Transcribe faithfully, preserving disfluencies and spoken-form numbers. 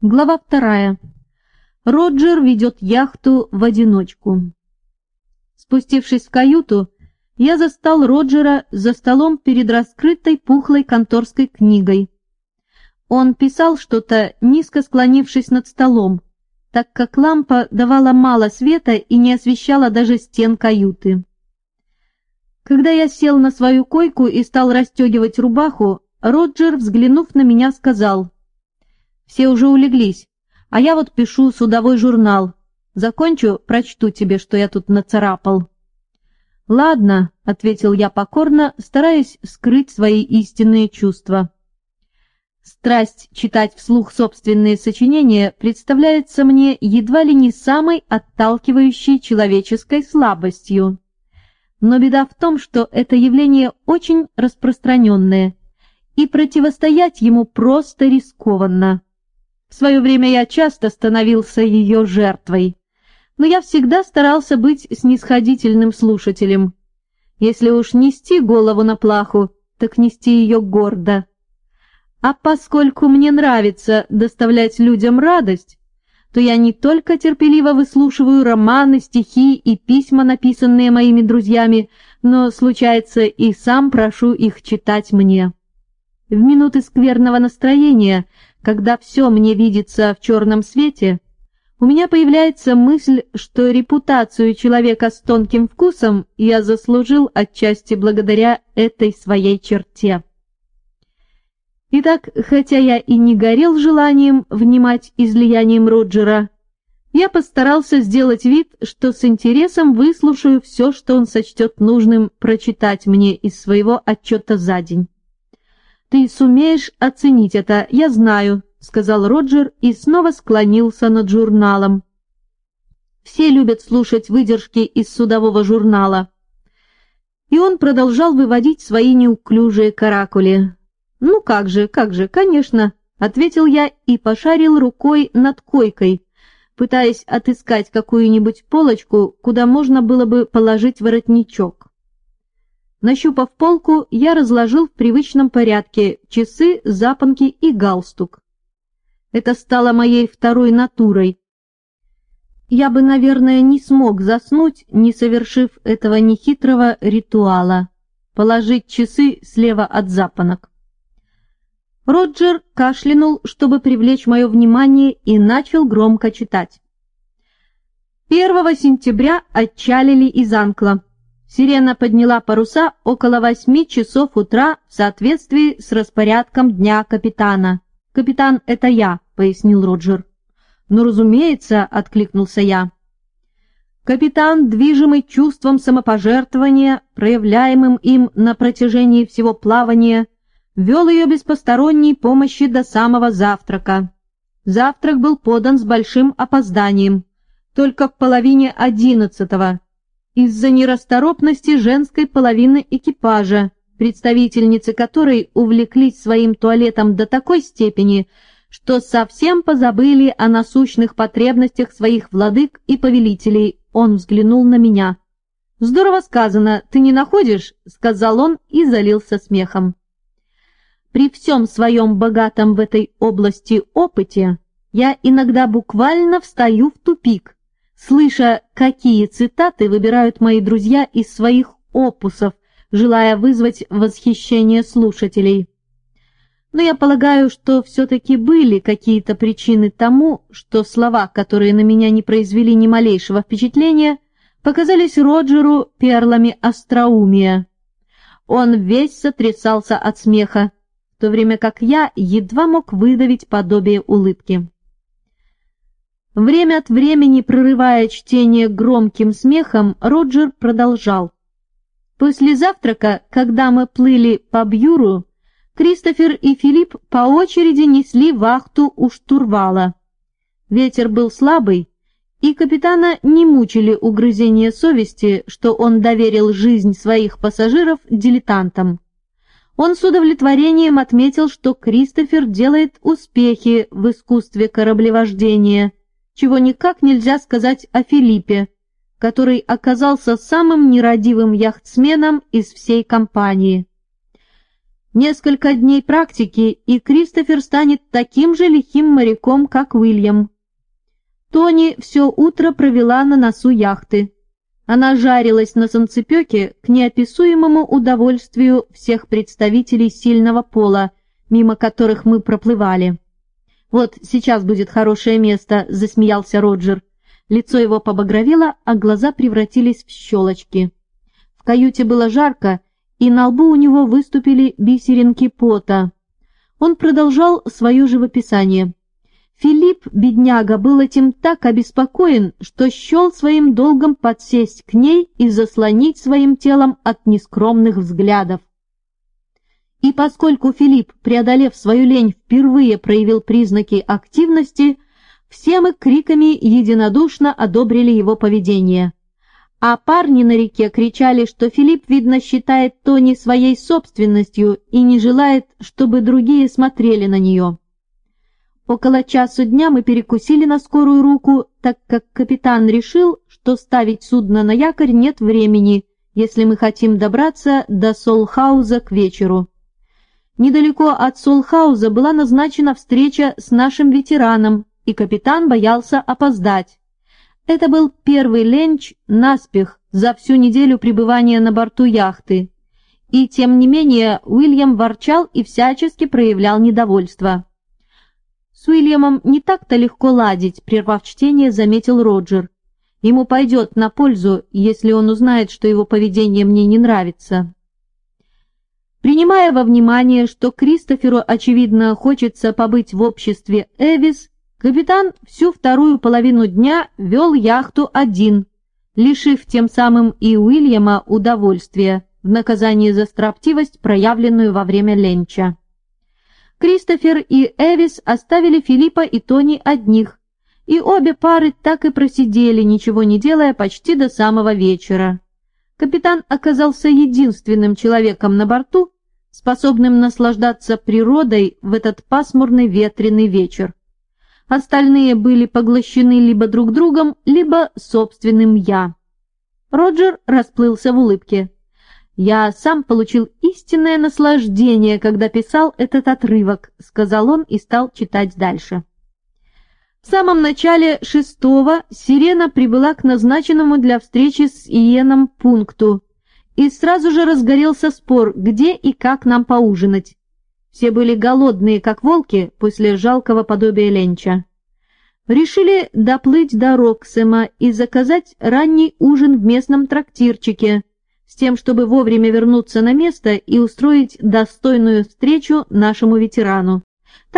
Глава вторая. Роджер ведет яхту в одиночку. Спустившись в каюту, я застал Роджера за столом перед раскрытой пухлой конторской книгой. Он писал что-то, низко склонившись над столом, так как лампа давала мало света и не освещала даже стен каюты. Когда я сел на свою койку и стал расстегивать рубаху, Роджер, взглянув на меня, сказал: «Все уже улеглись, а я вот пишу судовой журнал. Закончу, прочту тебе, что я тут нацарапал». «Ладно», — ответил я покорно, стараясь скрыть свои истинные чувства. Страсть читать вслух собственные сочинения представляется мне едва ли не самой отталкивающей человеческой слабостью. Но беда в том, что это явление очень распространенное, и противостоять ему просто рискованно. В свое время я часто становился ее жертвой, но я всегда старался быть снисходительным слушателем. Если уж нести голову на плаху, так нести ее гордо. А поскольку мне нравится доставлять людям радость, то я не только терпеливо выслушиваю романы, стихи и письма, написанные моими друзьями, но, случается, и сам прошу их читать мне. В минуты скверного настроения, когда все мне видится в черном свете, у меня появляется мысль, что репутацию человека с тонким вкусом я заслужил отчасти благодаря этой своей черте. Итак, хотя я и не горел желанием внимать излиянием Роджера, я постарался сделать вид, что с интересом выслушаю все, что он сочтет нужным прочитать мне из своего отчета за день. «Ты сумеешь оценить это, я знаю», — сказал Роджер и снова склонился над журналом. Все любят слушать выдержки из судового журнала. И он продолжал выводить свои неуклюжие каракули. «Ну как же, как же, конечно», — ответил я и пошарил рукой над койкой, пытаясь отыскать какую-нибудь полочку, куда можно было бы положить воротничок. Нащупав полку, я разложил в привычном порядке часы, запонки и галстук. Это стало моей второй натурой. Я бы, наверное, не смог заснуть, не совершив этого нехитрого ритуала — положить часы слева от запонок. Роджер кашлянул, чтобы привлечь мое внимание, и начал громко читать. Первого сентября отчалили из Анкла. Сирена подняла паруса около восьми часов утра в соответствии с распорядком дня капитана. «Капитан — это я», — пояснил Роджер. «Ну, разумеется», — откликнулся я. Капитан, движимый чувством самопожертвования, проявляемым им на протяжении всего плавания, вел ее без посторонней помощи до самого завтрака. Завтрак был подан с большим опозданием, только в половине одиннадцатого, из-за нерасторопности женской половины экипажа, представительницы которой увлеклись своим туалетом до такой степени, что совсем позабыли о насущных потребностях своих владык и повелителей. Он взглянул на меня. «Здорово сказано, ты не находишь?» — сказал он и залился смехом. При всем своем богатом в этой области опыте я иногда буквально встаю в тупик, слыша, какие цитаты выбирают мои друзья из своих опусов, желая вызвать восхищение слушателей. Но я полагаю, что все-таки были какие-то причины тому, что слова, которые на меня не произвели ни малейшего впечатления, показались Роджеру перлами остроумия. Он весь сотрясался от смеха, в то время как я едва мог выдавить подобие улыбки. Время от времени, прерывая чтение громким смехом, Роджер продолжал. После завтрака, когда мы плыли по Бьюру, Кристофер и Филипп по очереди несли вахту у штурвала. Ветер был слабый, и капитана не мучили угрызения совести, что он доверил жизнь своих пассажиров дилетантам. Он с удовлетворением отметил, что Кристофер делает успехи в искусстве кораблевождения, чего никак нельзя сказать о Филиппе, который оказался самым нерадивым яхтсменом из всей компании. Несколько дней практики, и Кристофер станет таким же лихим моряком, как Уильям. Тони все утро провела на носу яхты. Она жарилась на солнцепёке к неописуемому удовольствию всех представителей сильного пола, мимо которых мы проплывали. «Вот сейчас будет хорошее место», — засмеялся Роджер. Лицо его побагровело, а глаза превратились в щелочки. В каюте было жарко, и на лбу у него выступили бисеринки пота. Он продолжал свое живописание. Филипп, бедняга, был этим так обеспокоен, что счел своим долгом подсесть к ней и заслонить своим телом от нескромных взглядов. И поскольку Филипп, преодолев свою лень, впервые проявил признаки активности, все мы криками единодушно одобрили его поведение. А парни на реке кричали, что Филипп, видно, считает Тони своей собственностью и не желает, чтобы другие смотрели на нее. Около часу дня мы перекусили на скорую руку, так как капитан решил, что ставить судно на якорь нет времени, если мы хотим добраться до Солхауза к вечеру. Недалеко от Солхауза была назначена встреча с нашим ветераном, и капитан боялся опоздать. Это был первый ленч наспех за всю неделю пребывания на борту яхты. И тем не менее Уильям ворчал и всячески проявлял недовольство. «С Уильямом не так-то легко ладить», — прервав чтение, заметил Роджер. «Ему пойдет на пользу, если он узнает, что его поведение мне не нравится». Принимая во внимание, что Кристоферу, очевидно, хочется побыть в обществе Эвис, капитан всю вторую половину дня вел яхту один, лишив тем самым и Уильяма удовольствия в наказание за строптивость, проявленную во время ленча. Кристофер и Эвис оставили Филиппа и Тони одних, и обе пары так и просидели, ничего не делая, почти до самого вечера. Капитан оказался единственным человеком на борту, способным наслаждаться природой в этот пасмурный ветреный вечер. Остальные были поглощены либо друг другом, либо собственным «я». Роджер расплылся в улыбке. «Я сам получил истинное наслаждение, когда писал этот отрывок», — сказал он и стал читать дальше. В самом начале шестого сирена прибыла к назначенному для встречи с Иеном пункту, и сразу же разгорелся спор, где и как нам поужинать. Все были голодные, как волки, после жалкого подобия ленча. Решили доплыть до Роксема и заказать ранний ужин в местном трактирчике, с тем, чтобы вовремя вернуться на место и устроить достойную встречу нашему ветерану.